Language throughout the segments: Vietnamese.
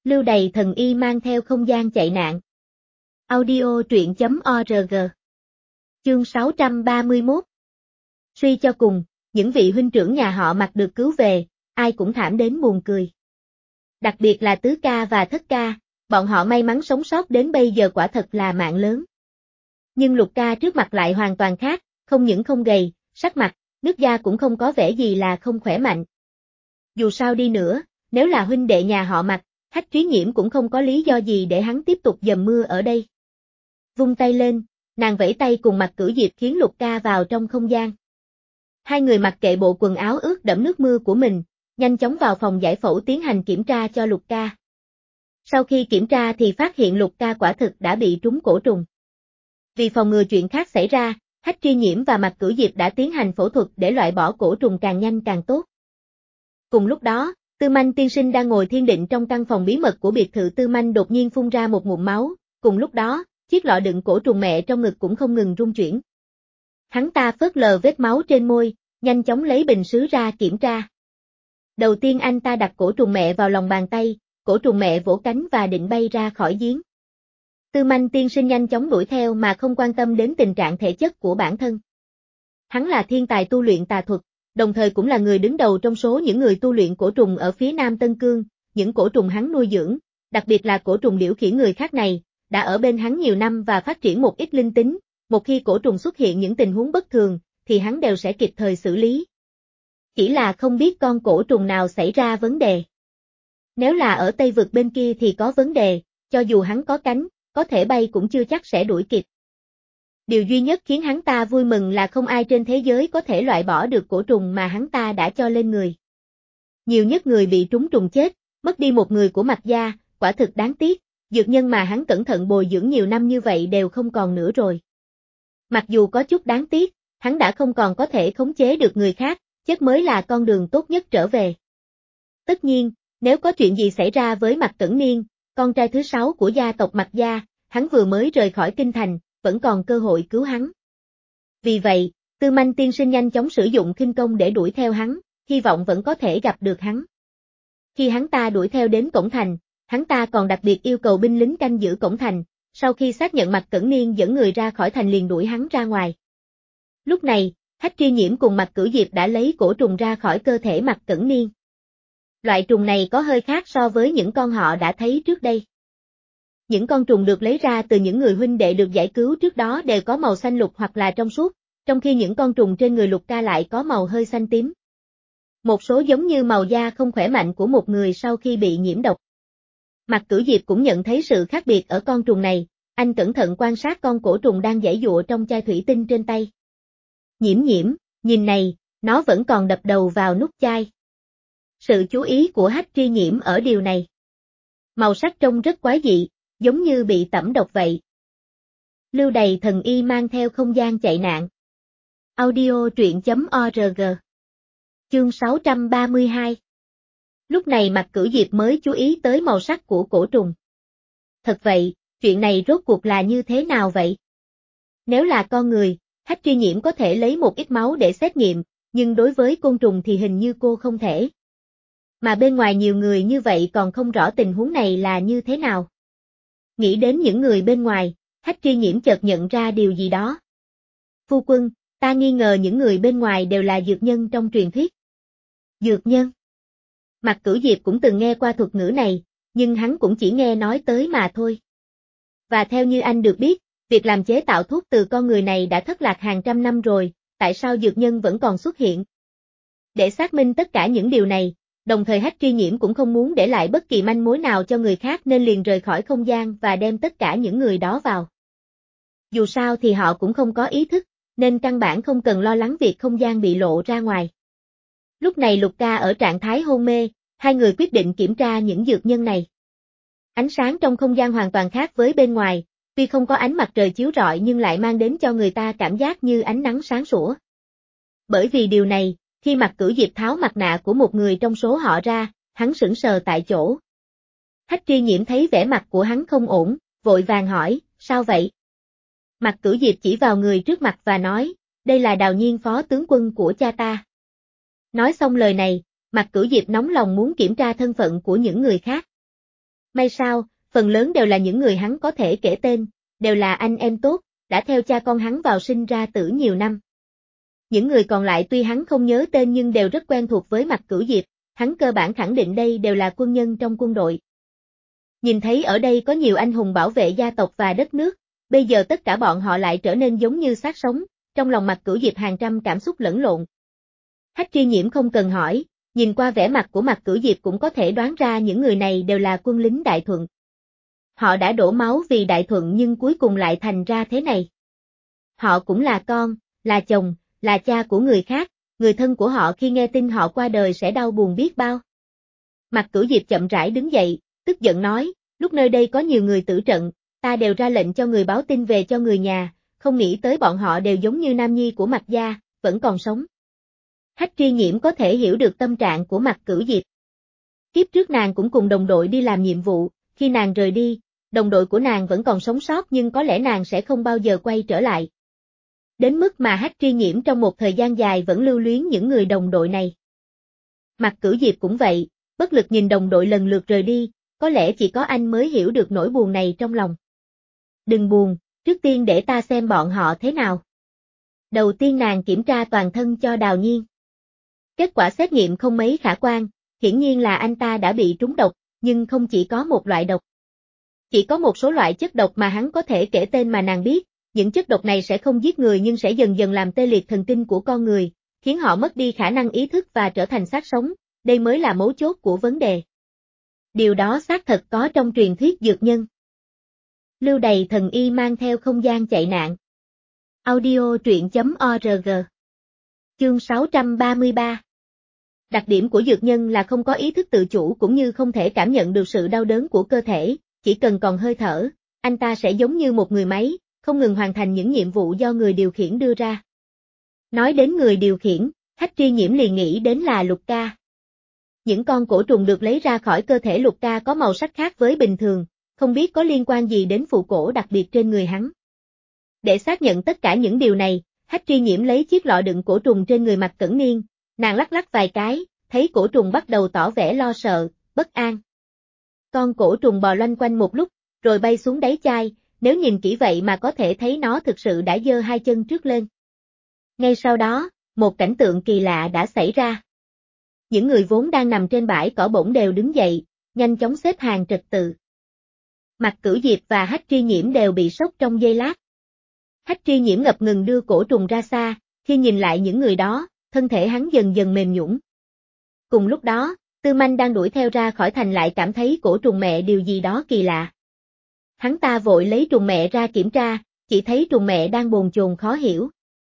Lưu đày thần y mang theo không gian chạy nạn. Audio truyện.org. Chương 631. Suy cho cùng, những vị huynh trưởng nhà họ Mạc được cứu về, ai cũng thảm đến buồn cười. Đặc biệt là tứ ca và thất ca, bọn họ may mắn sống sót đến bây giờ quả thật là mạng lớn. Nhưng Lục ca trước mặt lại hoàn toàn khác, không những không gầy, sắc mặt, nước da cũng không có vẻ gì là không khỏe mạnh. Dù sao đi nữa, nếu là huynh đệ nhà họ Mạc, Hách Trí Nhiễm cũng không có lý do gì để hắn tiếp tục dầm mưa ở đây. Vung tay lên, nàng vẫy tay cùng Mạc Cửu Diệp khiến Lục ca vào trong không gian. Hai người mặc kệ bộ quần áo ướt đẫm nước mưa của mình, nhanh chóng vào phòng giải phẫu tiến hành kiểm tra cho Lục ca. Sau khi kiểm tra thì phát hiện Lục ca quả thực đã bị trúng cổ trùng. Vì phòng ngừa chuyện khác xảy ra, Hách Trí Nhiễm và Mạc Cửu Diệp đã tiến hành phẫu thuật để loại bỏ cổ trùng càng nhanh càng tốt. Cùng lúc đó, Tư Manh tiên sinh đang ngồi thiền định trong căn phòng bí mật của biệt thự Tư Manh đột nhiên phun ra một ngụm máu, cùng lúc đó, chiếc lọ đựng cổ trùng mẹ trong ngực cũng không ngừng rung chuyển. Hắn ta phớt lờ vết máu trên môi, nhanh chóng lấy bình sứ ra kiểm tra. Đầu tiên anh ta đặt cổ trùng mẹ vào lòng bàn tay, cổ trùng mẹ vỗ cánh và định bay ra khỏi giếng. Tư Manh tiên sinh nhanh chóng đuổi theo mà không quan tâm đến tình trạng thể chất của bản thân. Hắn là thiên tài tu luyện tà thuật, đồng thời cũng là người đứng đầu trong số những người tu luyện cổ trùng ở phía Nam Tân Cương, những cổ trùng hắn nuôi dưỡng, đặc biệt là cổ trùng điều khiển người khác này, đã ở bên hắn nhiều năm và phát triển một ít linh tính, một khi cổ trùng xuất hiện những tình huống bất thường, thì hắn đều sẽ kịp thời xử lý. Chỉ là không biết con cổ trùng nào xảy ra vấn đề. Nếu là ở Tây Vực bên kia thì có vấn đề, cho dù hắn có cánh, có thể bay cũng chưa chắc sẽ đuổi kịp. Điều duy nhất khiến hắn ta vui mừng là không ai trên thế giới có thể loại bỏ được cổ trùng mà hắn ta đã cho lên người. Nhiều nhất người bị trúng trùng chết, mất đi một người của Mạc gia, quả thực đáng tiếc, dược nhân mà hắn cẩn thận bồi dưỡng nhiều năm như vậy đều không còn nữa rồi. Mặc dù có chút đáng tiếc, hắn đã không còn có thể khống chế được người khác, chết mới là con đường tốt nhất trở về. Tất nhiên, nếu có chuyện gì xảy ra với Mạc Cẩn Niên, con trai thứ 6 của gia tộc Mạc gia, hắn vừa mới rời khỏi kinh thành, vẫn còn cơ hội cứu hắn. Vì vậy, Tư Manh tiên sinh nhanh chóng sử dụng khinh công để đuổi theo hắn, hy vọng vẫn có thể gặp được hắn. Khi hắn ta đuổi theo đến cổng thành, hắn ta còn đặc biệt yêu cầu binh lính canh giữ cổng thành, sau khi xác nhận Mạc Cẩn Niên dẫn người ra khỏi thành liền đuổi hắn ra ngoài. Lúc này, Hách Trí Nhiễm cùng Mạc Cửu Diệp đã lấy cổ trùng ra khỏi cơ thể Mạc Cẩn Niên. Loại trùng này có hơi khác so với những con họ đã thấy trước đây. Những con trùng được lấy ra từ những người huynh đệ được giải cứu trước đó đều có màu xanh lục hoặc là trong suốt, trong khi những con trùng trên người Lục ca lại có màu hơi xanh tím. Một số giống như màu da không khỏe mạnh của một người sau khi bị nhiễm độc. Mạc Cửu Diệp cũng nhận thấy sự khác biệt ở con trùng này, anh cẩn thận quan sát con cổ trùng đang giãy giụa trong chai thủy tinh trên tay. Nhiễm nhiễm, nhìn này, nó vẫn còn đập đầu vào nút chai. Sự chú ý của Hách Trí Nhiễm ở điều này. Màu sắc trông rất quái dị, giống như bị tẩm độc vậy. Lưu đày thần y mang theo không gian chạy nạn. Audio truyện.org. Chương 632. Lúc này Mạc Cửu Diệp mới chú ý tới màu sắc của cổ trùng. Thật vậy, chuyện này rốt cuộc là như thế nào vậy? Nếu là con người, Hách Trí Nhiễm có thể lấy một ít máu để xét nghiệm, nhưng đối với côn trùng thì hình như cô không thể. Mà bên ngoài nhiều người như vậy còn không rõ tình huống này là như thế nào. Nghĩ đến những người bên ngoài, Hách Trí Nhiễm chợt nhận ra điều gì đó. Phu quân, ta nghi ngờ những người bên ngoài đều là dược nhân trong truyền thuyết. Dược nhân? Mạc Cửu Diệp cũng từng nghe qua thuật ngữ này, nhưng hắn cũng chỉ nghe nói tới mà thôi. Và theo như anh được biết, việc làm chế tạo thuốc từ con người này đã thất lạc hàng trăm năm rồi, tại sao dược nhân vẫn còn xuất hiện? Để xác minh tất cả những điều này, đồng thời Hách Trí Nhiễm cũng không muốn để lại bất kỳ manh mối nào cho người khác nên liền rời khỏi không gian và đem tất cả những người đó vào. Dù sao thì họ cũng không có ý thức, nên căn bản không cần lo lắng việc không gian bị lộ ra ngoài. Lúc này Lục ca ở trạng thái hôn mê, hai người quyết định kiểm tra những dược nhân này. Ánh sáng trong không gian hoàn toàn khác với bên ngoài, tuy không có ánh mặt trời chiếu rọi nhưng lại mang đến cho người ta cảm giác như ánh nắng sáng sủa. Bởi vì điều này, khi Mạc Cửu Diệp tháo mặt nạ của một người trong số họ ra, hắn sững sờ tại chỗ. Hách Trí Nhiễm thấy vẻ mặt của hắn không ổn, vội vàng hỏi, sao vậy? Mạc Cửu Diệp chỉ vào người trước mặt và nói, đây là Đào Nhiên phó tướng quân của cha ta. Nói xong lời này, Mạc Cửu Diệp nóng lòng muốn kiểm tra thân phận của những người khác. May sao, phần lớn đều là những người hắn có thể kể tên, đều là anh em tốt, đã theo cha con hắn vào sinh ra tử nhiều năm. Những người còn lại tuy hắn không nhớ tên nhưng đều rất quen thuộc với Mạc Cửu Diệp, hắn cơ bản khẳng định đây đều là quân nhân trong quân đội. Nhìn thấy ở đây có nhiều anh hùng bảo vệ gia tộc và đất nước, bây giờ tất cả bọn họ lại trở nên giống như xác sống, trong lòng Mạc Cửu Diệp hàng trăm cảm xúc lẫn lộn. Hách Tri Nhiễm không cần hỏi, nhìn qua vẻ mặt của Mạc Cửu Diệp cũng có thể đoán ra những người này đều là quân lính Đại Thuận. Họ đã đổ máu vì Đại Thuận nhưng cuối cùng lại thành ra thế này. Họ cũng là con, là chồng, là cha của người khác, người thân của họ khi nghe tin họ qua đời sẽ đau buồn biết bao. Mạc Cửu Diệp chậm rãi đứng dậy, tức giận nói, lúc nơi đây có nhiều người tử trận, ta đều ra lệnh cho người báo tin về cho người nhà, không nghĩ tới bọn họ đều giống như nam nhi của Mạc gia, vẫn còn sống. Hách Tri Nhiễm có thể hiểu được tâm trạng của Mạc Cửu Diệp. Kiếp trước nàng cũng cùng đồng đội đi làm nhiệm vụ, khi nàng rời đi, đồng đội của nàng vẫn còn sống sót nhưng có lẽ nàng sẽ không bao giờ quay trở lại. Đến mức mà Hách Tri Nhiễm trong một thời gian dài vẫn lưu luyến những người đồng đội này. Mạc Cửu Diệp cũng vậy, bất lực nhìn đồng đội lần lượt rời đi, có lẽ chỉ có anh mới hiểu được nỗi buồn này trong lòng. Đừng buồn, trước tiên để ta xem bọn họ thế nào. Đầu tiên nàng kiểm tra toàn thân cho Đào Nhiên. Kết quả xét nghiệm không mấy khả quan, hiển nhiên là anh ta đã bị trúng độc, nhưng không chỉ có một loại độc. Chỉ có một số loại chất độc mà hắn có thể kể tên mà nàng biết, những chất độc này sẽ không giết người nhưng sẽ dần dần làm tê liệt thần kinh của con người, khiến họ mất đi khả năng ý thức và trở thành xác sống, đây mới là mấu chốt của vấn đề. Điều đó xác thật có trong truyền thuyết dược nhân. Lưu Đày thần y mang theo không gian chạy nạn. Audio truyện.org. Chương 633. Đặc điểm của dược nhân là không có ý thức tự chủ cũng như không thể cảm nhận được sự đau đớn của cơ thể, chỉ cần còn hơi thở, anh ta sẽ giống như một người máy, không ngừng hoàn thành những nhiệm vụ do người điều khiển đưa ra. Nói đến người điều khiển, Hách Tri Nhiễm liền nghĩ đến là Lục Ca. Những con cổ trùng được lấy ra khỏi cơ thể Lục Ca có màu sắc khác với bình thường, không biết có liên quan gì đến phụ cổ đặc biệt trên người hắn. Để xác nhận tất cả những điều này, Hách Tri Nhiễm lấy chiếc lọ đựng cổ trùng trên người Mạc Cẩn Niên, nàng lắc lắc vài cái, thấy cổ trùng bắt đầu tỏ vẻ lo sợ, bất an. Con cổ trùng bò loanh quanh một lúc, rồi bay xuống đáy chai, nếu nhìn kỹ vậy mà có thể thấy nó thực sự đã giơ hai chân trước lên. Ngay sau đó, một cảnh tượng kỳ lạ đã xảy ra. Những người vốn đang nằm trên bãi cỏ bỗng đều đứng dậy, nhanh chóng xếp hàng trật tự. Mạc Cửu Diệp và Hách Tri Nhiễm đều bị sốc trong giây lát. Hách Tri Nhiễm ngập ngừng đưa cổ trùng ra xa, khi nhìn lại những người đó, thân thể hắn dần dần mềm nhũn. Cùng lúc đó, Tư Manh đang đuổi theo ra khỏi thành lại cảm thấy cổ trùng mẹ điều gì đó kỳ lạ. Hắn ta vội lấy trùng mẹ ra kiểm tra, chỉ thấy trùng mẹ đang bồn chồn khó hiểu.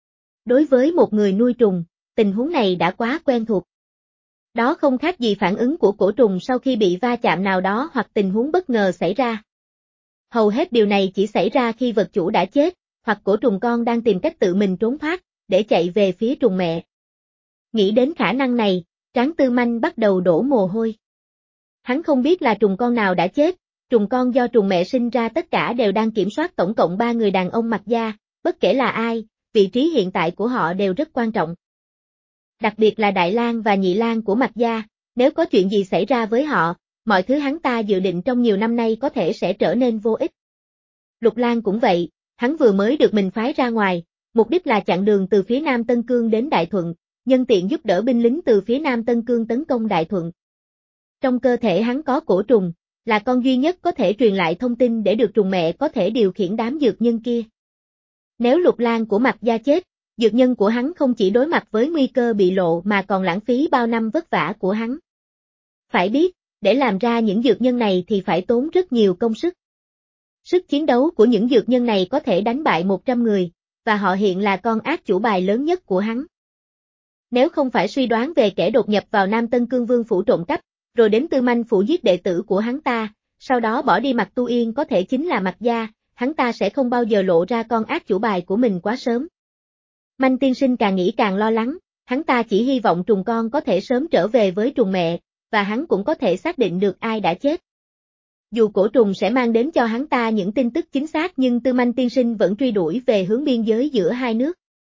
Đối với một người nuôi trùng, tình huống này đã quá quen thuộc. Đó không khác gì phản ứng của cổ trùng sau khi bị va chạm nào đó hoặc tình huống bất ngờ xảy ra. Hầu hết điều này chỉ xảy ra khi vật chủ đã chết, hoặc cổ trùng con đang tìm cách tự mình trốn thoát, để chạy về phía trùng mẹ. Nghĩ đến khả năng này, trán Tư Manh bắt đầu đổ mồ hôi. Hắn không biết là trùng con nào đã chết, trùng con do trùng mẹ sinh ra tất cả đều đang kiểm soát tổng cộng 3 người đàn ông Mạc gia, bất kể là ai, vị trí hiện tại của họ đều rất quan trọng. Đặc biệt là Đại Lang và Nhị Lang của Mạc gia, nếu có chuyện gì xảy ra với họ, mọi thứ hắn ta dự định trong nhiều năm nay có thể sẽ trở nên vô ích. Lục Lang cũng vậy, hắn vừa mới được mình phái ra ngoài, mục đích là chặn đường từ phía Nam Tân Cương đến Đại Thuận, nhân tiện giúp đỡ binh lính từ phía Nam Tân Cương tấn công Đại Thuận. Trong cơ thể hắn có cổ trùng, là con duy nhất có thể truyền lại thông tin để được trùng mẹ có thể điều khiển đám dược nhân kia. Nếu Lục Lang của Mạc gia chết, dược nhân của hắn không chỉ đối mặt với nguy cơ bị lộ mà còn lãng phí bao năm vất vả của hắn. Phải biết, để làm ra những dược nhân này thì phải tốn rất nhiều công sức. Sức chiến đấu của những dược nhân này có thể đánh bại 100 người, và họ hiện là con ác chủ bài lớn nhất của hắn. Nếu không phải suy đoán về kẻ đột nhập vào Nam Tân Cương Vương phủ trộm cắp, rồi đến Tư Manh phủ giết đệ tử của hắn ta, sau đó bỏ đi Mạc Tu Yên có thể chính là Mạc gia, hắn ta sẽ không bao giờ lộ ra con ác chủ bài của mình quá sớm. Manh tiên sinh càng nghĩ càng lo lắng, hắn ta chỉ hy vọng trùng con có thể sớm trở về với trùng mẹ, và hắn cũng có thể xác định được ai đã chết. Dù cổ trùng sẽ mang đến cho hắn ta những tin tức chính xác nhưng Tư Manh tiên sinh vẫn truy đuổi về hướng biên giới giữa hai nước.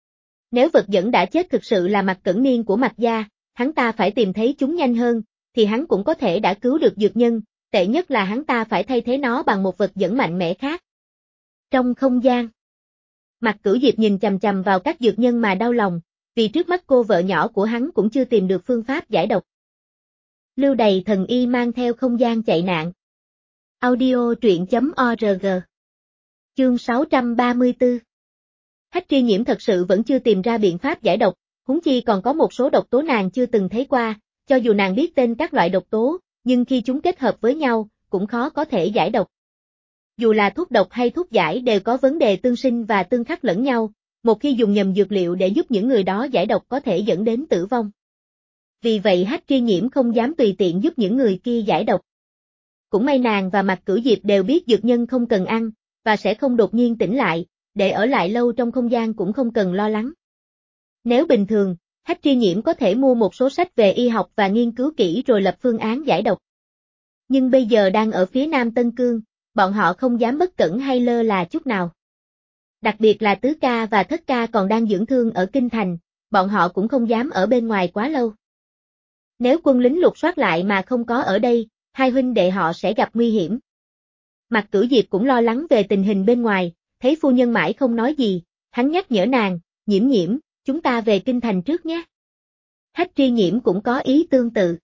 Nếu vật dẫn đã chết thực sự là Mạc Cẩn Niên của Mạc gia, hắn ta phải tìm thấy chúng nhanh hơn, thì hắn cũng có thể đã cứu được dược nhân, tệ nhất là hắn ta phải thay thế nó bằng một vật dẫn mạnh mẽ khác. Trong không gian, Mạc Cửu Diệp nhìn chằm chằm vào các dược nhân mà đau lòng, vì trước mắt cô vợ nhỏ của hắn cũng chưa tìm được phương pháp giải độc. Lưu Đầy thần y mang theo không gian chạy nạn. Audio truyện.org. Chương 634. Hách Tri Nhiễm thật sự vẫn chưa tìm ra biện pháp giải độc, huống chi còn có một số độc tố nàng chưa từng thấy qua, cho dù nàng biết tên các loại độc tố, nhưng khi chúng kết hợp với nhau, cũng khó có thể giải độc. Dù là thuốc độc hay thuốc giải đều có vấn đề tương sinh và tương khắc lẫn nhau, một khi dùng nhầm dược liệu để giúp những người đó giải độc có thể dẫn đến tử vong. Vì vậy Hách Tri Nhiễm không dám tùy tiện giúp những người kia giải độc. Cũng may nàng và Mạc Cửu Diệp đều biết dược nhân không cần ăn, và sẽ không đột nhiên tỉnh lại, để ở lại lâu trong không gian cũng không cần lo lắng. Nếu bình thường, Hách Tri Nhiễm có thể mua một số sách về y học và nghiên cứu kỹ rồi lập phương án giải độc. Nhưng bây giờ đang ở phía Nam Tân Cương, bọn họ không dám bất cẩn hay lơ là chút nào. Đặc biệt là Tứ Ca và Thất Ca còn đang dưỡng thương ở Kinh Thành, bọn họ cũng không dám ở bên ngoài quá lâu. Nếu quân lính lục soát lại mà không có ở đây, hai huynh đệ họ sẽ gặp nguy hiểm. Mạc Cửu Diệp cũng lo lắng về tình hình bên ngoài, thấy phu nhân mãi không nói gì, hắn nhắc nhở nàng, Nhiễm Nhiễm, chúng ta về Kinh Thành trước nhé. Hách Tri Nhiễm cũng có ý tương tự.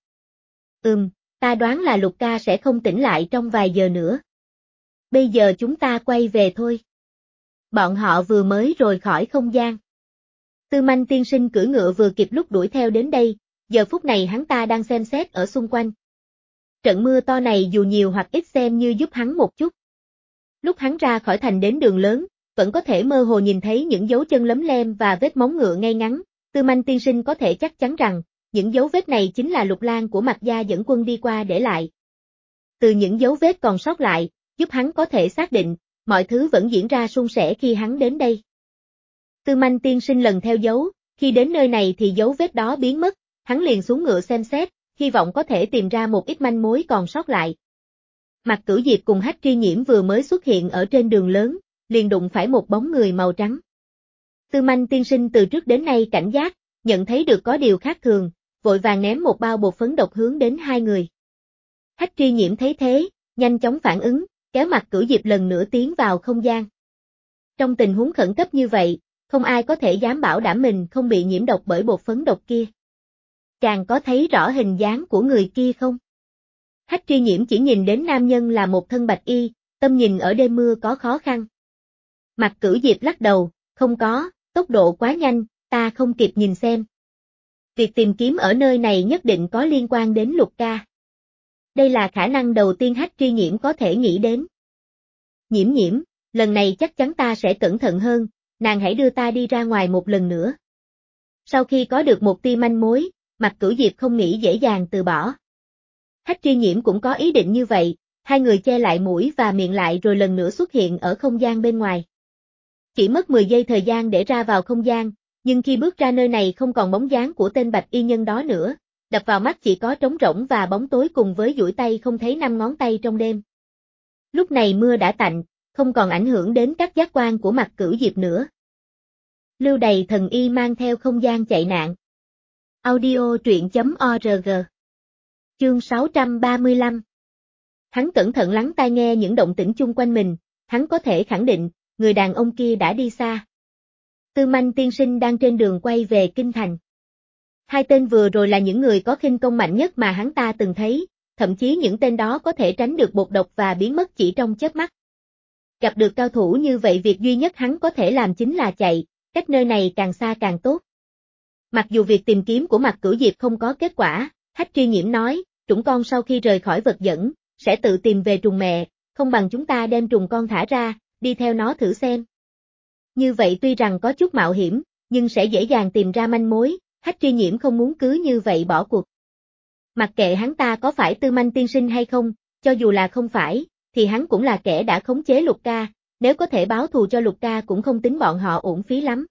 Ta đoán là Lục Ca sẽ không tỉnh lại trong vài giờ nữa. Bây giờ chúng ta quay về thôi. Bọn họ vừa mới rời khỏi không gian. Tư Manh tiên sinh cưỡi ngựa vừa kịp lúc đuổi theo đến đây, giờ phút này hắn ta đang xem xét ở xung quanh. Trận mưa to này dù nhiều hoặc ít xem như giúp hắn một chút. Lúc hắn ra khỏi thành đến đường lớn, vẫn có thể mơ hồ nhìn thấy những dấu chân lấm lem và vết móng ngựa ngay ngắn. Tư Manh tiên sinh có thể chắc chắn rằng, những dấu vết này chính là Lục Lang của Mạc gia dẫn quân đi qua để lại. Từ những dấu vết còn sót lại, giúp hắn có thể xác định, mọi thứ vẫn diễn ra suôn sẻ khi hắn đến đây. Tư Manh tiên sinh lần theo dấu, khi đến nơi này thì dấu vết đó biến mất, hắn liền xuống ngựa xem xét, hy vọng có thể tìm ra một ít manh mối còn sót lại. Mạc Cửu Diệp cùng Hách Tri Nhiễm vừa mới xuất hiện ở trên đường lớn, liền đụng phải một bóng người màu trắng. Tư Manh tiên sinh từ trước đến nay cảnh giác, nhận thấy được có điều khác thường, vội vàng ném một bao bột phấn độc hướng đến hai người. Hách Tri Nhiễm thấy thế, nhanh chóng phản ứng, kéo Mạc Cửu Diệp lần nữa tiến vào không gian. Trong tình huống khẩn cấp như vậy, không ai có thể dám bảo đảm mình không bị nhiễm độc bởi bột phấn độc kia. Chàng có thấy rõ hình dáng của người kia không? Hách Tri Nhiễm chỉ nhìn đến nam nhân là một thân bạch y, tâm nhìn ở đêm mưa có khó khăn. Mạc Cửu Diệp lắc đầu, không có, tốc độ quá nhanh, ta không kịp nhìn xem. Việc tìm kiếm ở nơi này nhất định có liên quan đến Lục Ca. Đây là khả năng đầu tiên Hách Tri Nhiễm có thể nghĩ đến. Nhiễm Nhiễm, lần này chắc chắn ta sẽ cẩn thận hơn, nàng hãy đưa ta đi ra ngoài một lần nữa. Sau khi có được một tia manh mối, Mạc Cửu Diệp không nghĩ dễ dàng từ bỏ. Hách Tri Nhiễm cũng có ý định như vậy, hai người che lại mũi và miệng lại rồi lần nữa xuất hiện ở không gian bên ngoài. Chỉ mất 10 giây thời gian để ra vào không gian, nhưng khi bước ra nơi này không còn bóng dáng của tên bạch y nhân đó nữa, đập vào mắt chỉ có trống rỗng và bóng tối cùng với duỗi tay không thấy 5 ngón tay trong đêm. Lúc này mưa đã tạnh, không còn ảnh hưởng đến các giác quan của Mạc Cửu Diệp nữa. Lưu Đầy thần y mang theo không gian chạy nạn. Audio truyện.org. Chương 635. Hắn cẩn thận lắng tai nghe những động tĩnh chung quanh mình, hắn có thể khẳng định, người đàn ông kia đã đi xa. Tư Manh tiên sinh đang trên đường quay về Kinh Thành. Hai tên vừa rồi là những người có khinh công mạnh nhất mà hắn ta từng thấy, thậm chí những tên đó có thể tránh được bột độc và biến mất chỉ trong chớp mắt. Gặp được cao thủ như vậy việc duy nhất hắn có thể làm chính là chạy, cách nơi này càng xa càng tốt. Mặc dù việc tìm kiếm của Mạc Cửu Diệp không có kết quả, Hách Tri Nhiễm nói, trùng con sau khi rời khỏi vật dẫn, sẽ tự tìm về trùng mẹ, không bằng chúng ta đem trùng con thả ra, đi theo nó thử xem. Như vậy tuy rằng có chút mạo hiểm, nhưng sẽ dễ dàng tìm ra manh mối, Hách Tri Nhiễm không muốn cứ như vậy bỏ cuộc. Mặc kệ hắn ta có phải Tư Manh tiên sinh hay không, cho dù là không phải, thì hắn cũng là kẻ đã khống chế Lục Ca, nếu có thể báo thù cho Lục Ca cũng không tính bọn họ uổng phí lắm.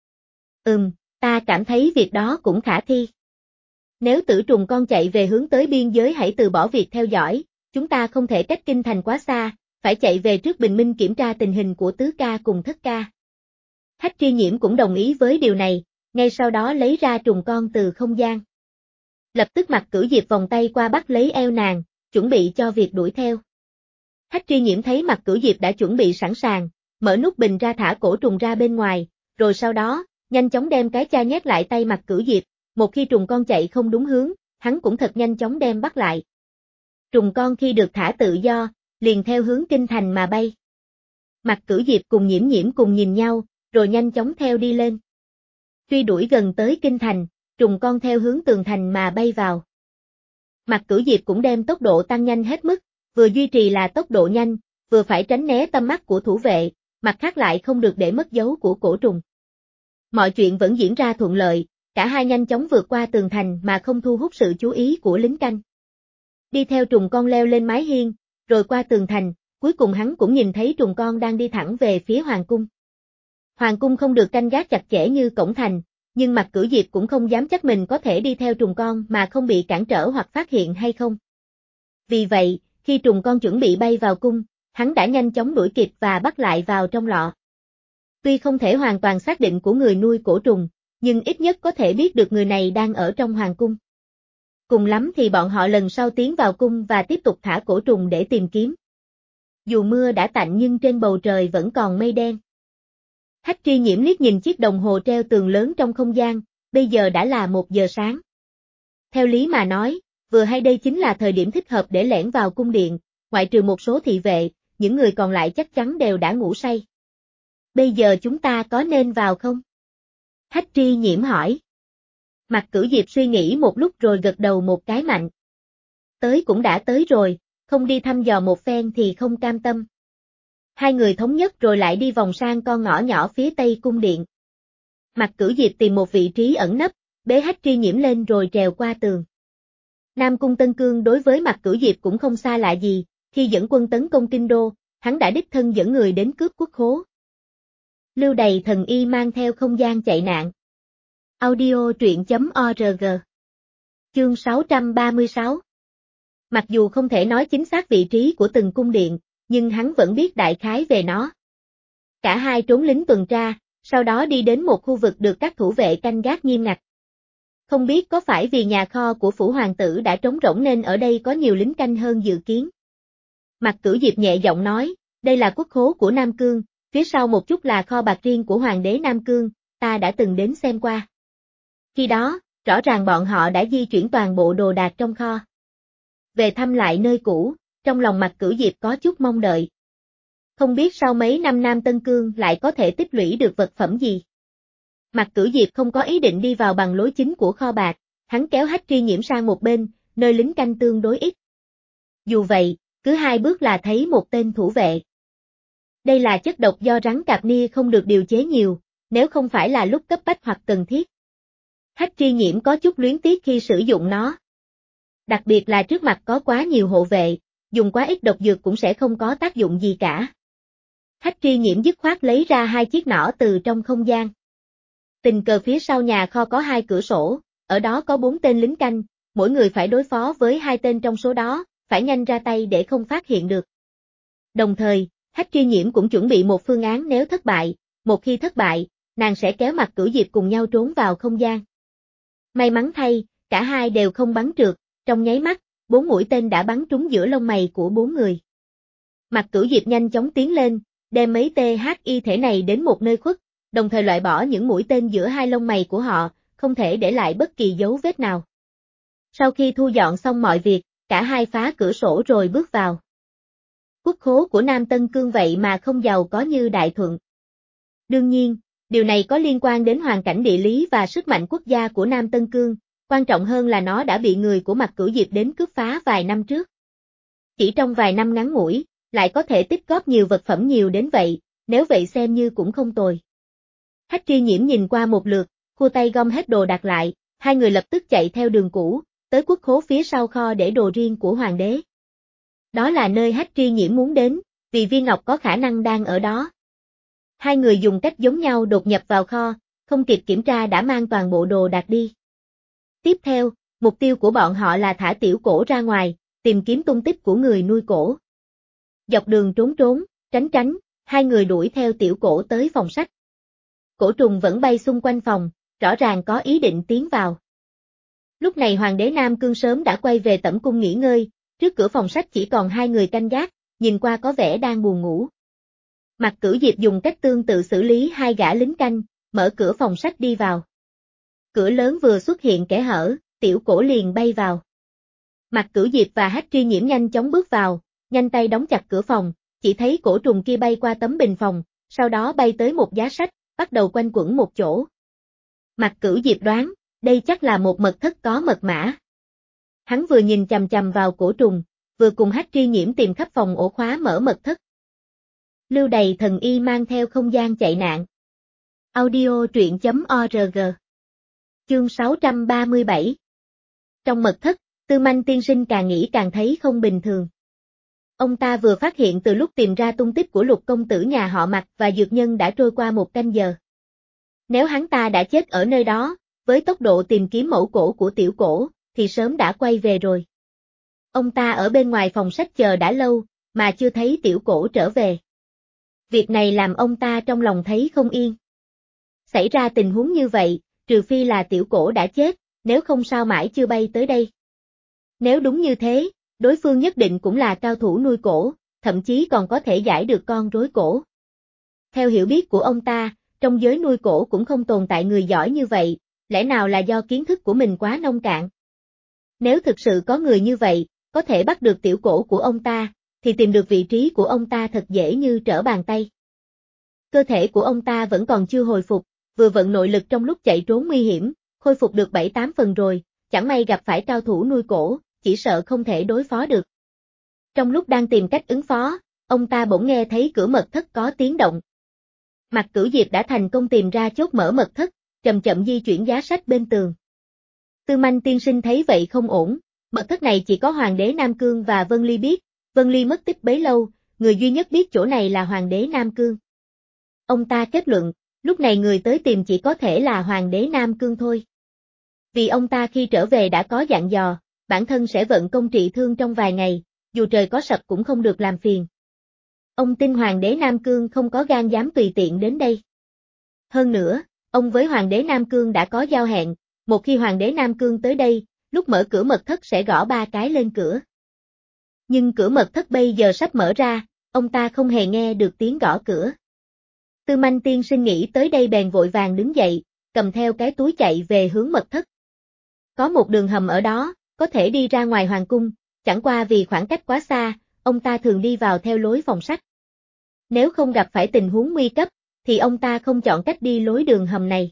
Ta cảm thấy việc đó cũng khả thi. Nếu tử trùng con chạy về hướng tới biên giới hãy từ bỏ việc theo dõi, chúng ta không thể cách Kinh Thành quá xa, phải chạy về trước bình minh kiểm tra tình hình của Tứ Ca cùng Thất Ca. Hách Tri Nhiễm cũng đồng ý với điều này, ngay sau đó lấy ra trùng con từ không gian. Lập tức Mạc Cửu Diệp vòng tay qua bắt lấy eo nàng, chuẩn bị cho việc đuổi theo. Hách Tri Nhiễm thấy Mạc Cửu Diệp đã chuẩn bị sẵn sàng, mở nút bình ra thả cổ trùng ra bên ngoài, rồi sau đó, nhanh chóng đem cái cha nhét lại tay Mạc Cửu Diệp, một khi trùng con chạy không đúng hướng, hắn cũng thật nhanh chóng đem bắt lại. Trùng con khi được thả tự do, liền theo hướng kinh thành mà bay. Mạc Cửu Diệp cùng Nhiễm Nhiễm cùng nhìn nhau, rồi nhanh chóng theo đi lên. Truy đuổi gần tới kinh thành, trùng con theo hướng tường thành mà bay vào. Mạc Cửu Diệp cũng đem tốc độ tăng nhanh hết mức, vừa duy trì là tốc độ nhanh, vừa phải tránh né tâm mắt của thủ vệ, mặt khác lại không được để mất dấu của cổ trùng. Mọi chuyện vẫn diễn ra thuận lợi, cả hai nhanh chóng vượt qua tường thành mà không thu hút sự chú ý của lính canh. Đi theo trùng con leo lên mái hiên, rồi qua tường thành, cuối cùng hắn cũng nhìn thấy trùng con đang đi thẳng về phía hoàng cung. Hoàng cung không được canh gác chặt chẽ như cổng thành, nhưng Mạc Cửu Diệp cũng không dám chắc mình có thể đi theo trùng con mà không bị cản trở hoặc phát hiện hay không. Vì vậy, khi trùng con chuẩn bị bay vào cung, hắn đã nhanh chóng đuổi kịp và bắt lại vào trong lọ. Tuy không thể hoàn toàn xác định của người nuôi cổ trùng, nhưng ít nhất có thể biết được người này đang ở trong hoàng cung. Cùng lắm thì bọn họ lần sau tiến vào cung và tiếp tục thả cổ trùng để tìm kiếm. Dù mưa đã tạnh nhưng trên bầu trời vẫn còn mây đen. Hách Tri Nhiễm liếc nhìn chiếc đồng hồ treo tường lớn trong không gian, bây giờ đã là 1 giờ sáng. Theo lý mà nói, vừa hay đây chính là thời điểm thích hợp để lẻn vào cung điện, ngoại trừ một số thị vệ, những người còn lại chắc chắn đều đã ngủ say. Bây giờ chúng ta có nên vào không? Hách Tri Nhiễm hỏi. Mạc Cửu Diệp suy nghĩ một lúc rồi gật đầu một cái mạnh. Tới cũng đã tới rồi, không đi thăm dò một phen thì không cam tâm. Hai người thống nhất rồi lại đi vòng sang con ngõ nhỏ phía tây cung điện. Mạc Cửu Diệp tìm một vị trí ẩn nấp, bế Hách Tri Nhiễm lên rồi trèo qua tường. Nam cung Tân Cương đối với Mạc Cửu Diệp cũng không xa lạ gì, khi dẫn quân tấn công kinh đô, hắn đã đích thân dẫn người đến cướp quốc khố. Lưu Đày thần y mang theo không gian chạy nạn. Audio truyện.org. Chương 636. Mặc dù không thể nói chính xác vị trí của từng cung điện, nhưng hắn vẫn biết đại khái về nó. Cả hai trốn lính tuần tra, sau đó đi đến một khu vực được các thủ vệ canh gác nghiêm ngặt. Không biết có phải vì nhà kho của phủ hoàng tử đã trống rỗng nên ở đây có nhiều lính canh hơn dự kiến. Mạc Cửu Diệp nhẹ giọng nói, đây là quốc khố của Nam Cương, phía sau một chút là kho bạc riêng của hoàng đế Nam Cương, ta đã từng đến xem qua. Khi đó, rõ ràng bọn họ đã di chuyển toàn bộ đồ đạc trong kho. Về thăm lại nơi cũ, trong lòng Mạc Cửu Diệp có chút mong đợi. Không biết sau mấy năm Nam Tân Cương lại có thể tích lũy được vật phẩm gì. Mạc Cửu Diệp không có ý định đi vào bằng lối chính của kho bạc, hắn kéo Hách Tri Nhiễm sang một bên, nơi lính canh tương đối ít. Dù vậy, cứ 2 bước là thấy một tên thủ vệ. Đây là chất độc do rắn cạp nia không được điều chế nhiều, nếu không phải là lúc cấp bách hoặc cần thiết. Hách Tri Nhiễm có chút luyến tiếc khi sử dụng nó. Đặc biệt là trước mặt có quá nhiều hộ vệ, dùng quá ít độc dược cũng sẽ không có tác dụng gì cả. Hách Tri Nhiễm dứt khoát lấy ra 2 chiếc nỏ từ trong không gian. Tình cờ phía sau nhà kho có 2 cửa sổ, ở đó có 4 tên lính canh, mỗi người phải đối phó với 2 tên trong số đó, phải nhanh ra tay để không phát hiện được. Đồng thời, Hách Tri Nhiễm cũng chuẩn bị một phương án nếu thất bại, một khi thất bại, nàng sẽ kéo Mạc Cửu Diệp cùng nhau trốn vào không gian. May mắn thay, cả hai đều không bắn trượt, trong nháy mắt, 4 mũi tên đã bắn trúng giữa lông mày của 4 người. Mạc Cửu Diệp nhanh chóng tiến lên, đem mấy THY thể này đến một nơi khuất, đồng thời loại bỏ những mũi tên giữa 2 lông mày của họ, không thể để lại bất kỳ dấu vết nào. Sau khi thu dọn xong mọi việc, cả hai phá cửa sổ rồi bước vào. Quốc khố của Nam Tân Cương vậy mà không giàu có như Đại Thuận. Đương nhiên, điều này có liên quan đến hoàn cảnh địa lý và sức mạnh quốc gia của Nam Tân Cương, quan trọng hơn là nó đã bị người của Mạc Cửu Diệp đến cướp phá vài năm trước. Chỉ trong vài năm ngắn ngủi, lại có thể tích góp nhiều vật phẩm nhiều đến vậy, nếu vậy xem như cũng không tồi. Hách Tri Nhiễm nhìn qua một lượt, khua tay gom hết đồ đặt lại, hai người lập tức chạy theo đường cũ, tới quốc khố phía sau kho để đồ riêng của hoàng đế. Đó là nơi Hách Tri Nhiễm muốn đến, vì viên ngọc có khả năng đang ở đó. Hai người dùng cách giống nhau đột nhập vào kho, không kịp kiểm tra đã mang toàn bộ đồ đạc đi. Tiếp theo, mục tiêu của bọn họ là thả tiểu cổ ra ngoài, tìm kiếm tung tích của người nuôi cổ. Dọc đường trốn, tránh, hai người đuổi theo tiểu cổ tới phòng sách. Cổ trùng vẫn bay xung quanh phòng, rõ ràng có ý định tiến vào. Lúc này hoàng đế Nam Cương sớm đã quay về tẩm cung nghỉ ngơi, Trước cửa phòng sách chỉ còn hai người canh gác, nhìn qua có vẻ đang buồn ngủ. Mạc Cửu Diệp dùng cách tương tự xử lý hai gã lính canh, mở cửa phòng sách đi vào. Cửa lớn vừa xuất hiện kẽ hở, Tiểu Cổ liền bay vào. Mạc Cửu Diệp và Hách Tri Nhiễm nhanh chóng bước vào, nhanh tay đóng chặt cửa phòng, chỉ thấy cổ trùng kia bay qua tấm bình phòng, sau đó bay tới một giá sách, bắt đầu quanh quẩn một chỗ. Mạc Cửu Diệp đoán, đây chắc là một mật thất có mật mã. Hắn vừa nhìn chằm chằm vào cổ trùng, vừa cùng Hách Tri Nhiễm tìm khắp phòng ổ khóa mở mật thất. Lưu Đày thần y mang theo không gian chạy nạn. Audio truyện.org. Chương 637. Trong mật thất, Tư Manh tiên sinh càng nghĩ càng thấy không bình thường. Ông ta vừa phát hiện từ lúc tìm ra tung tích của Lục công tử nhà họ Mạc và dược nhân đã trôi qua 1 canh giờ. Nếu hắn ta đã chết ở nơi đó, với tốc độ tìm kiếm mẫu cổ của Tiểu Cổ, thì sớm đã quay về rồi. Ông ta ở bên ngoài phòng sách chờ đã lâu, mà chưa thấy Tiểu Cổ trở về. Việc này làm ông ta trong lòng thấy không yên. Xảy ra tình huống như vậy, trừ phi là Tiểu Cổ đã chết, nếu không sao mãi chưa bay tới đây. Nếu đúng như thế, đối phương nhất định cũng là cao thủ nuôi cổ, thậm chí còn có thể giải được con rối cổ. Theo hiểu biết của ông ta, trong giới nuôi cổ cũng không tồn tại người giỏi như vậy, lẽ nào là do kiến thức của mình quá nông cạn? Nếu thực sự có người như vậy, có thể bắt được Tiểu Cổ của ông ta, thì tìm được vị trí của ông ta thật dễ như trở bàn tay. Cơ thể của ông ta vẫn còn chưa hồi phục, vừa vận nội lực trong lúc chạy trốn nguy hiểm, khôi phục được 7-8 phần rồi, chẳng may gặp phải cao thủ nuôi cổ, chỉ sợ không thể đối phó được. Trong lúc đang tìm cách ứng phó, ông ta bỗng nghe thấy cửa mật thất có tiếng động. Mạc Cửu Diệp đã thành công tìm ra chốt mở mật thất, chậm chậm di chuyển giá sách bên tường. Tư Manh tiên sinh thấy vậy không ổn, mật thất này chỉ có Hoàng đế Nam Cương và Vân Ly biết, Vân Ly mất tích bấy lâu, người duy nhất biết chỗ này là Hoàng đế Nam Cương. Ông ta kết luận, lúc này người tới tìm chỉ có thể là Hoàng đế Nam Cương thôi. Vì ông ta khi trở về đã có dặn dò, bản thân sẽ vận công trị thương trong vài ngày, dù trời có sập cũng không được làm phiền. Ông tin Hoàng đế Nam Cương không có gan dám tùy tiện đến đây. Hơn nữa, ông với Hoàng đế Nam Cương đã có giao hẹn, một khi Hoàng đế Nam Cương tới đây, lúc mở cửa mật thất sẽ gõ 3 cái lên cửa. Nhưng cửa mật thất bây giờ sắp mở ra, ông ta không hề nghe được tiếng gõ cửa. Tư Manh tiên sinh nghĩ tới đây bèn vội vàng đứng dậy, cầm theo cái túi chạy về hướng mật thất. Có một đường hầm ở đó, có thể đi ra ngoài hoàng cung, chẳng qua vì khoảng cách quá xa, ông ta thường đi vào theo lối phòng sách. Nếu không gặp phải tình huống nguy cấp, thì ông ta không chọn cách đi lối đường hầm này.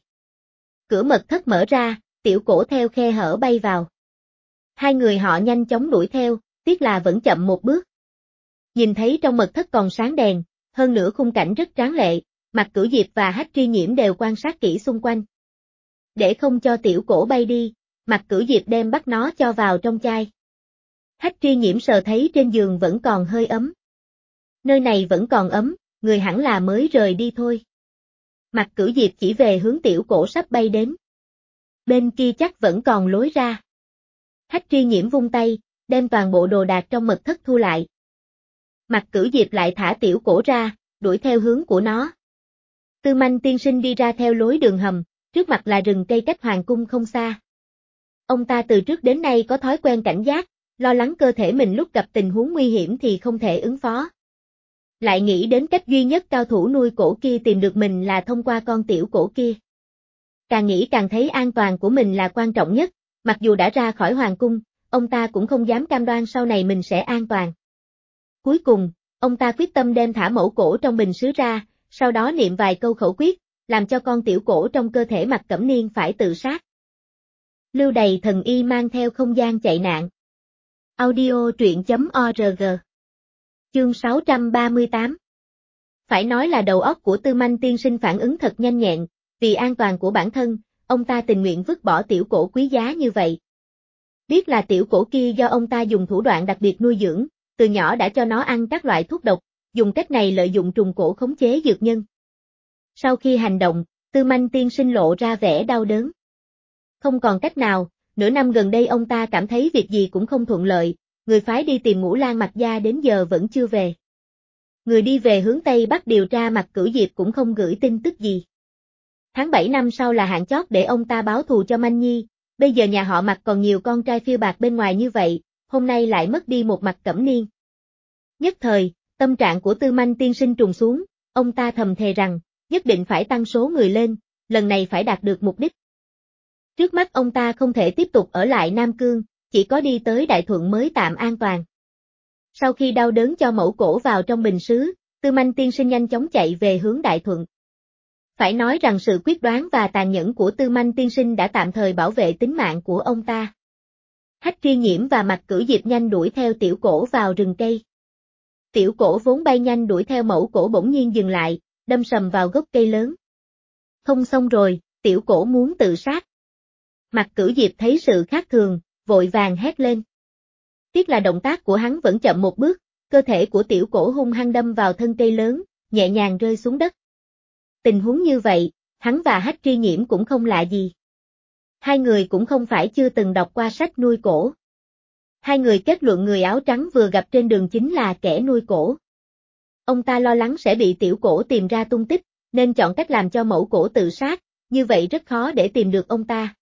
Cửa mật thất mở ra, Tiểu Cổ theo khe hở bay vào. Hai người họ nhanh chóng đuổi theo, tiếc là vẫn chậm một bước. Nhìn thấy trong mật thất còn sáng đèn, hơn nữa khung cảnh rất tráng lệ, Mạc Cửu Diệp và Hách Tri Nhiễm đều quan sát kỹ xung quanh. Để không cho Tiểu Cổ bay đi, Mạc Cửu Diệp đem bắt nó cho vào trong chai. Hách Tri Nhiễm sờ thấy trên giường vẫn còn hơi ấm. Nơi này vẫn còn ấm, người hẳn là mới rời đi thôi. Mạc Cửu Diệp chỉ về hướng Tiểu Cổ sắp bay đến. Bên kia chắc vẫn còn lối ra. Hách Tri Nhiễm vung tay, đem toàn bộ đồ đạc trong mật thất thu lại. Mạc Cửu Diệp lại thả Tiểu Cổ ra, đuổi theo hướng của nó. Tư Manh tiên sinh đi ra theo lối đường hầm, trước mặt là rừng cây cách hoàng cung không xa. Ông ta từ trước đến nay có thói quen cảnh giác, lo lắng cơ thể mình lúc gặp tình huống nguy hiểm thì không thể ứng phó. Lại nghĩ đến cách duy nhất cao thủ nuôi cổ kia tìm được mình là thông qua con Tiểu Cổ kia. Càng nghĩ càng thấy an toàn của mình là quan trọng nhất, mặc dù đã ra khỏi hoàng cung, ông ta cũng không dám cam đoan sau này mình sẽ an toàn. Cuối cùng, ông ta quyết tâm đem thả mẫu cổ trong bình sứ ra, sau đó niệm vài câu khẩu quyết, làm cho con Tiểu Cổ trong cơ thể Mạc Cẩm Niên phải tự sát. Lưu Đày thần y mang theo không gian chạy nạn. Audio truyện.org. Chương 638. Phải nói là đầu óc của Tư Manh tiên sinh phản ứng thật nhanh nhẹn, vì an toàn của bản thân, ông ta tình nguyện vứt bỏ Tiểu Cổ quý giá như vậy. Biết là Tiểu Cổ kia do ông ta dùng thủ đoạn đặc biệt nuôi dưỡng, từ nhỏ đã cho nó ăn các loại thuốc độc, dùng cách này lợi dụng trùng cổ khống chế dược nhân. Sau khi hành động, Tư Manh tiên sinh lộ ra vẻ đau đớn. Không còn cách nào, nửa năm gần đây ông ta cảm thấy việc gì cũng không thuận lợi, người phái đi tìm Ngũ Lang Mạc gia đến giờ vẫn chưa về. Người đi về hướng Tây Bắc điều tra Mạc Cửu Diệp cũng không gửi tin tức gì. Tháng 7 năm sau là hạn chót để ông ta báo thù cho Manh Nhi, bây giờ nhà họ Mạc còn nhiều con trai phiêu bạt bên ngoài như vậy, hôm nay lại mất đi một mặt cẩm niên. Nhất thời, tâm trạng của Tư Manh tiên sinh trùng xuống, ông ta thầm thề rằng, nhất định phải tăng số người lên, lần này phải đạt được mục đích. Trước mắt ông ta không thể tiếp tục ở lại Nam Cương, chỉ có đi tới Đại Thuận mới tạm an toàn. Sau khi đau đớn cho mẫu cổ vào trong bình sứ, Tư Manh tiên sinh nhanh chóng chạy về hướng Đại Thuận. Phải nói rằng sự quyết đoán và tàn nhẫn của Tư Manh tiên sinh đã tạm thời bảo vệ tính mạng của ông ta. Hách Tri Nhiễm và Mạc Cửu Diệp nhanh đuổi theo Tiểu Cổ vào rừng cây. Tiểu Cổ vốn bay nhanh đuổi theo mẫu cổ bỗng nhiên dừng lại, đâm sầm vào gốc cây lớn. Không xong rồi, Tiểu Cổ muốn tự sát. Mạc Cửu Diệp thấy sự khác thường, vội vàng hét lên. Tiếc là động tác của hắn vẫn chậm một bước, cơ thể của Tiểu Cổ hung hăng đâm vào thân cây lớn, nhẹ nhàng rơi xuống đất. Tình huống như vậy, hắn và Hách Tri Nhiễm cũng không lạ gì. Hai người cũng không phải chưa từng đọc qua sách nuôi cổ. Hai người kết luận người áo trắng vừa gặp trên đường chính là kẻ nuôi cổ. Ông ta lo lắng sẽ bị Tiểu Cổ tìm ra tung tích, nên chọn cách làm cho mẫu cổ tự sát, như vậy rất khó để tìm được ông ta.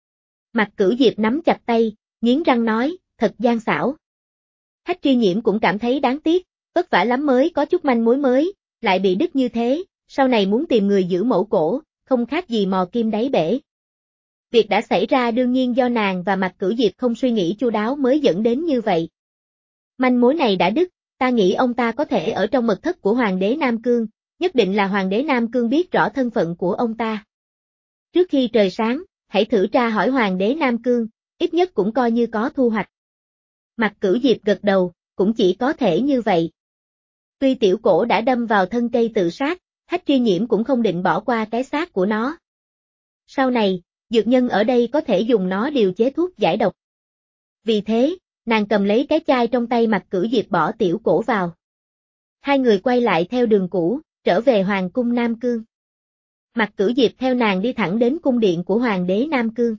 Mạc Cửu Diệp nắm chặt tay, nghiến răng nói, thật gian xảo. Hách Tri Nhiễm cũng cảm thấy đáng tiếc, vất vả lắm mới có chút manh mối mới, lại bị đứt như thế, sau này muốn tìm người giữ mẫu cổ, không khác gì mò kim đáy bể. Việc đã xảy ra đương nhiên do nàng và Mạc Cửu Diệp không suy nghĩ chu đáo mới dẫn đến như vậy. Manh mối này đã đứt, ta nghĩ ông ta có thể ở trong mật thất của Hoàng đế Nam Cương, nhất định là Hoàng đế Nam Cương biết rõ thân phận của ông ta. Trước khi trời sáng, hãy thử tra hỏi Hoàng đế Nam Cương, ít nhất cũng coi như có thu hoạch. Mạc Cửu Diệp gật đầu, cũng chỉ có thể như vậy. Tuy Tiểu Cổ đã đâm vào thân cây tự sát, Hách Tri Nhiễm cũng không định bỏ qua cái xác của nó. Sau này, dược nhân ở đây có thể dùng nó điều chế thuốc giải độc. Vì thế, nàng cầm lấy cái chai trong tay Mạc Cửu Diệp bỏ Tiểu Cổ vào. Hai người quay lại theo đường cũ, trở về Hoàng cung Nam Cương. Mạc Cửu Diệp theo nàng đi thẳng đến cung điện của Hoàng đế Nam Cương.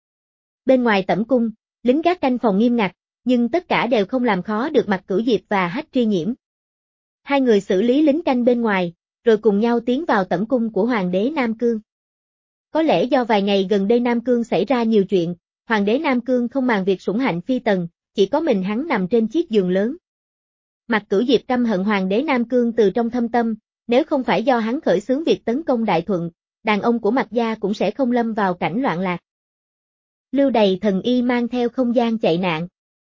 Bên ngoài tẩm cung, lính gác canh phòng nghiêm ngặt, nhưng tất cả đều không làm khó được Mạc Cửu Diệp và Hách Tri Nhiễm. Hai người xử lý lính canh bên ngoài, rồi cùng nhau tiến vào tẩm cung của Hoàng đế Nam Cương. Có lẽ do vài ngày gần đây Nam Cương xảy ra nhiều chuyện, Hoàng đế Nam Cương không màng việc sủng hạnh phi tần, chỉ có mình hắn nằm trên chiếc giường lớn. Mạc Cửu Diệp căm hận Hoàng đế Nam Cương từ trong thâm tâm, nếu không phải do hắn khởi xướng việc tấn công Đại Thuận, đàn ông của Mạc gia cũng sẽ không lâm vào cảnh loạn lạc. Lưu Đày thần y mang theo không gian chạy nạn.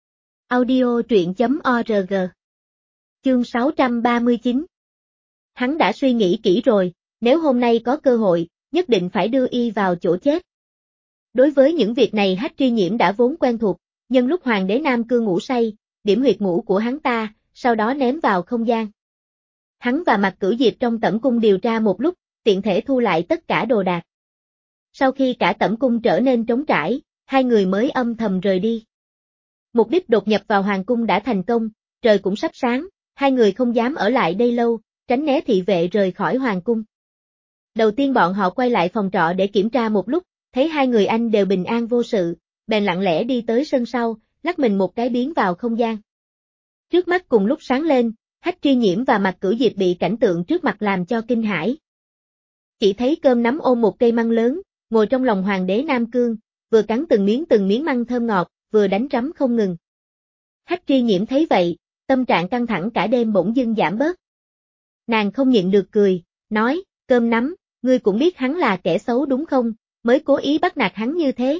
Audio truyện.org. Chương 639. Hắn đã suy nghĩ kỹ rồi, nếu hôm nay có cơ hội, nhất định phải đưa y vào chỗ chết. Đối với những việc này Hách Tri Nhiễm đã vốn quen thuộc, nhân lúc Hoàng đế Nam Cương ngủ say, điểm huyệt mũ của hắn ta, sau đó ném vào không gian. Hắn và Mạc Cửu Diệp trong tẩm cung điều tra một lúc, tiện thể thu lại tất cả đồ đạc. Sau khi cả tẩm cung trở nên trống trải, hai người mới âm thầm rời đi. Mục đích đột nhập vào hoàng cung đã thành công, trời cũng sắp sáng, hai người không dám ở lại đây lâu, tránh né thị vệ rời khỏi hoàng cung. Đầu tiên bọn họ quay lại phòng trọ để kiểm tra một lúc, thấy hai người anh đều bình an vô sự, bèn lặng lẽ đi tới sân sau, lắc mình một cái biến vào không gian. Trước mắt cùng lúc sáng lên, Hách Tri Nhiễm và Mạc Cửu Diệp bị cảnh tượng trước mặt làm cho kinh hãi. Chỉ thấy Cơm Nắm ôm một cây măng lớn, ngồi trong lòng Hoàng đế Nam Cương, vừa cắn từng miếng măng thơm ngọt, vừa đánh trắm không ngừng. Hách Tri Nhiễm thấy vậy, tâm trạng căng thẳng cả đêm bỗng dưng giảm bớt. Nàng không nhịn được cười, nói, Cơm Nắm, ngươi cũng biết hắn là kẻ xấu đúng không, mới cố ý bắt nạt hắn như thế.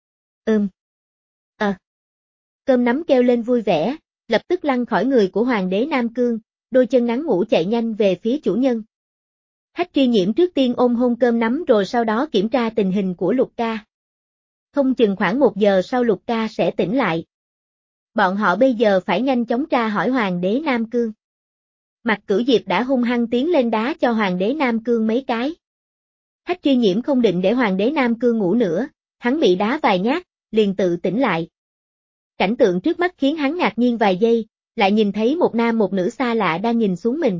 Cơm Nắm kêu lên vui vẻ, lập tức lăn khỏi người của Hoàng đế Nam Cương, đôi chân ngắn ngủn chạy nhanh về phía chủ nhân. Hách Tri Nhiễm trước tiên ôm hôn Cơm Nắm rồi sau đó kiểm tra tình hình của Lục ca. Không chừng khoảng 1 giờ sau Lục ca sẽ tỉnh lại. Bọn họ bây giờ phải nhanh chóng tra hỏi Hoàng đế Nam Cương. Mạc Cửu Diệp đã hung hăng tiến lên đá cho Hoàng đế Nam Cương mấy cái. Hách Tri Nhiễm không định để Hoàng đế Nam Cương ngủ nữa, hắn bị đá vài nhát, liền tự tỉnh lại. Cảnh tượng trước mắt khiến hắn ngạc nhiên vài giây, lại nhìn thấy một nam một nữ xa lạ đang nhìn xuống mình.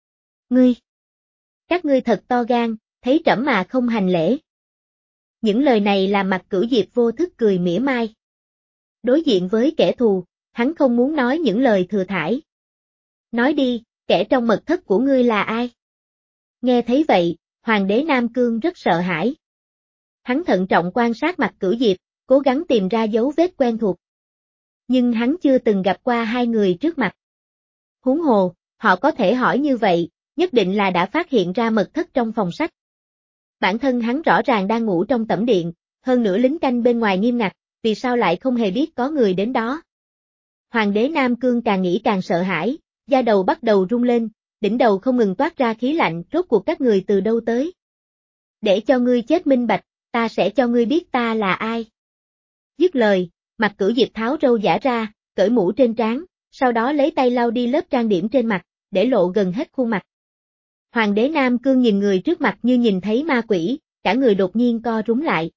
Các ngươi thật to gan, thấy trẫm mà không hành lễ. Những lời này làm Mạc Cửu Diệp vô thức cười mỉa mai. Đối diện với kẻ thù, hắn không muốn nói những lời thừa thãi. Nói đi, kẻ trong mật thất của ngươi là ai? Nghe thấy vậy, Hoàng đế Nam Cương rất sợ hãi. Hắn thận trọng quan sát Mạc Cửu Diệp, cố gắng tìm ra dấu vết quen thuộc. Nhưng hắn chưa từng gặp qua hai người trước mặt. Huống hồ, họ có thể hỏi như vậy, nhất định là đã phát hiện ra mật thất trong phòng sách. Bản thân hắn rõ ràng đang ngủ trong tẩm điện, hơn nữa lính canh bên ngoài nghiêm ngặt, vì sao lại không hề biết có người đến đó. Hoàng đế Nam Cương càng nghĩ càng sợ hãi, da đầu bắt đầu rung lên, đỉnh đầu không ngừng toát ra khí lạnh, rốt cuộc các người từ đâu tới. Để cho ngươi chết minh bạch, ta sẽ cho ngươi biết ta là ai. Dứt lời, Mạc Cửu Diệp tháo râu giả ra, cởi mũ trên trán, sau đó lấy tay lau đi lớp trang điểm trên mặt, để lộ gần hết khuôn mặt. Hoàng đế Nam Cương nhìn người trước mặt như nhìn thấy ma quỷ, cả người đột nhiên co rúm lại.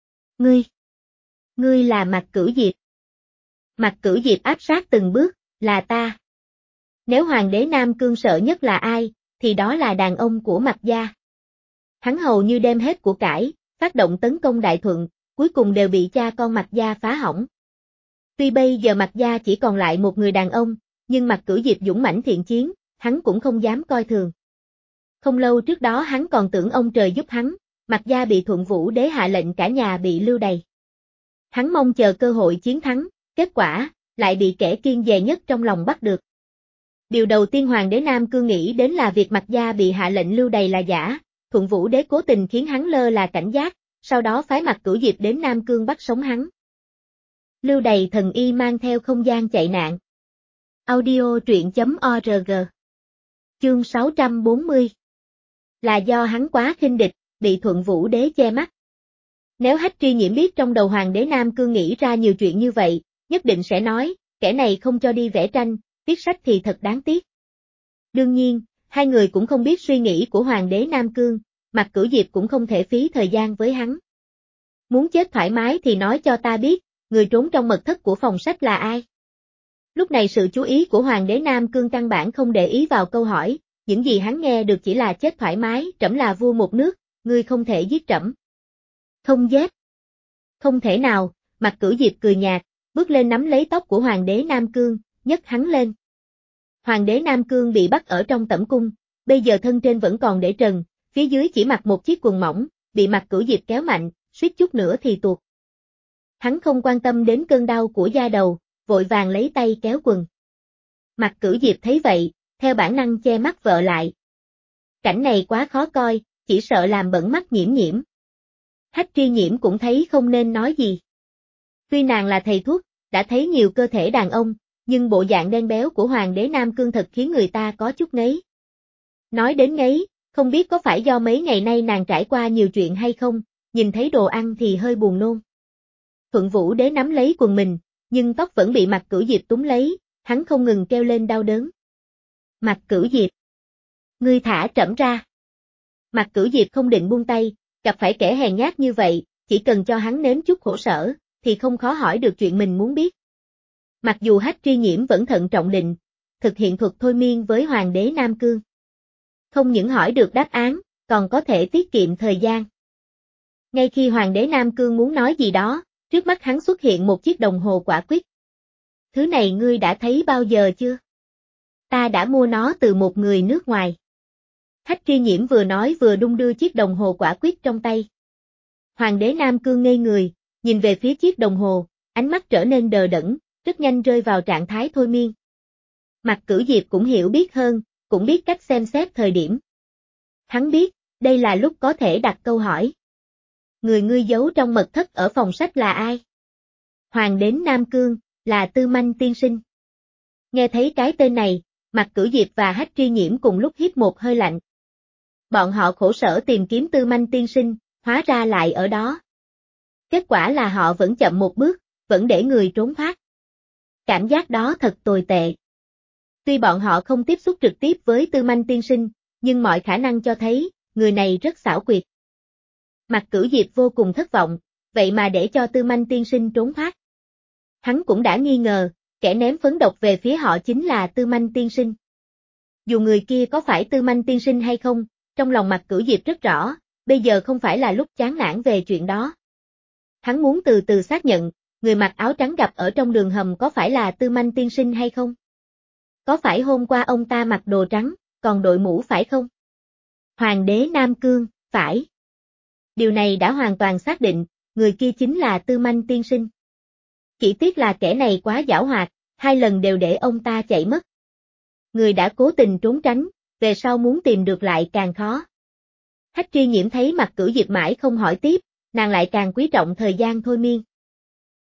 Ngươi là Mạc Cửu Diệp. Mạc Cửu Diệp áp sát từng bước, là ta. Nếu Hoàng đế Nam Cương sợ nhất là ai, thì đó là đàn ông của Mạc gia. Hắn hầu như đem hết của cải, phát động tấn công Đại Thuận, cuối cùng đều bị cha con Mạc gia phá hỏng. Tuy bây giờ Mạc gia chỉ còn lại một người đàn ông, nhưng Mạc Cửu Diệp dũng mãnh thiện chiến, hắn cũng không dám coi thường. Không lâu trước đó hắn còn tưởng ông trời giúp hắn, Mạc gia bị Thuận Vũ đế hạ lệnh cả nhà bị lưu đày. Hắn mong chờ cơ hội chiến thắng, kết quả, lại bị kẻ kiên dè nhất trong lòng bắt được. Điều đầu tiên Hoàng đế Nam Cương nghĩ đến là việc Mạc gia bị hạ lệnh lưu đày là giả, Thuận Vũ đế cố tình khiến hắn lơ là cảnh giác, sau đó phái Mạc Cửu Diệp đến Nam Cương bắt sống hắn. Lưu đày thần y mang theo không gian chạy nạn. Audio truyện.org. Chương 640. Là do hắn quá khinh địch, bị Thuận Vũ đế che mắt. Nếu Hách Tri Nhiễm biết trong đầu Hoàng đế Nam Cương nghĩ ra nhiều chuyện như vậy, nhất định sẽ nói, kẻ này không cho đi vẽ tranh, viết sách thì thật đáng tiếc. Đương nhiên, hai người cũng không biết suy nghĩ của Hoàng đế Nam Cương, Mạc Cửu Diệp cũng không thể phí thời gian với hắn. Muốn chết thoải mái thì nói cho ta biết, người trốn trong mật thất của phòng sách là ai? Lúc này sự chú ý của Hoàng đế Nam Cương căn bản không để ý vào câu hỏi, những gì hắn nghe được chỉ là chết thoải mái, trẫm là vua một nước, ngươi không thể giết trẫm. Không giết. Không thể nào, Mạc Cửu Diệp cười nhạt, bước lên nắm lấy tóc của Hoàng đế Nam Cương, nhấc hắn lên. Hoàng đế Nam Cương bị bắt ở trong tẩm cung, bây giờ thân trên vẫn còn để trần, phía dưới chỉ mặc một chiếc quần mỏng, bị Mạc Cửu Diệp kéo mạnh, suýt chút nữa thì tuột. Hắn không quan tâm đến cơn đau của da đầu, vội vàng lấy tay kéo quần. Mạc Cửu Diệp thấy vậy, theo bản năng che mắt vợ lại. Cảnh này quá khó coi, chỉ sợ làm bẩn mắt Nhiễm Nhiễm. Hách Tri Nhiễm cũng thấy không nên nói gì. Tuy nàng là thầy thuốc, đã thấy nhiều cơ thể đàn ông, nhưng bộ dạng đen béo của Hoàng đế Nam Cương thật khiến người ta có chút ngấy. Nói đến ngấy, không biết có phải do mấy ngày nay nàng trải qua nhiều chuyện hay không, nhìn thấy đồ ăn thì hơi buồn nôn. Thuận Vũ đế nắm lấy quần mình, nhưng tóc vẫn bị Mạc Cửu Diệp túm lấy, hắn không ngừng kêu lên đau đớn. Mạc Cửu Diệp! Ngươi thả trẫm ra! Mạc Cửu Diệp không định buông tay, gặp phải kẻ hèn nhát như vậy, chỉ cần cho hắn nếm chút khổ sở, thì không khó hỏi được chuyện mình muốn biết. Mặc dù Hách Tri Nhiễm vẫn thận trọng định, thực hiện thuật thôi miên với Hoàng đế Nam Cương. Không những hỏi được đáp án, còn có thể tiết kiệm thời gian. Ngay khi Hoàng đế Nam Cương muốn nói gì đó, trước mắt hắn xuất hiện một chiếc đồng hồ quả quýt. Thứ này ngươi đã thấy bao giờ chưa? Ta đã mua nó từ một người nước ngoài. Hách Tri Nhiễm vừa nói vừa đung đưa chiếc đồng hồ quả quýt trong tay. Hoàng đế Nam Cương ngây người, nhìn về phía chiếc đồng hồ, ánh mắt trở nên đờ đẫn, rất nhanh rơi vào trạng thái thôi miên. Mạc Cửu Diệp cũng hiểu biết hơn, cũng biết cách xem xét thời điểm. Hắn biết, đây là lúc có thể đặt câu hỏi. Người ngươi giấu trong mật thất ở phòng sách là ai? Hoàng đế Nam Cương, là Tư Manh tiên sinh. Nghe thấy cái tên này, Mạc Cửu Diệp và Hách Tri Nhiễm cùng lúc hít một hơi lạnh. Bọn họ khổ sở tìm kiếm Tư Manh tiên sinh, hóa ra lại ở đó. Kết quả là họ vẫn chậm một bước, vẫn để người trốn thoát. Cảm giác đó thật tồi tệ. Tuy bọn họ không tiếp xúc trực tiếp với Tư Manh tiên sinh, nhưng mọi khả năng cho thấy, người này rất xảo quyệt. Mạc Cửu Diệp vô cùng thất vọng, vậy mà để cho Tư Manh tiên sinh trốn thoát. Hắn cũng đã nghi ngờ, kẻ ném phấn độc về phía họ chính là Tư Manh tiên sinh. Dù người kia có phải Tư Manh tiên sinh hay không, trong lòng Mạc Cửu Diệp rất rõ, bây giờ không phải là lúc chán nản về chuyện đó. Hắn muốn từ từ xác nhận, người mặc áo trắng gặp ở trong đường hầm có phải là Tư Manh tiên sinh hay không? Có phải hôm qua ông ta mặc đồ trắng, còn đội mũ phải không? Hoàng đế Nam Cương, phải. Điều này đã hoàn toàn xác định, người kia chính là Tư Manh tiên sinh. Chỉ tiếc là kẻ này quá giảo hoạt, 2 lần đều để ông ta chạy mất. Người đã cố tình trốn tránh, về sau muốn tìm được lại càng khó. Hách Tri Nhiễm thấy Mặt Cửu Diệp mãi không hỏi tiếp, nàng lại càng quý trọng thời gian thôi miên.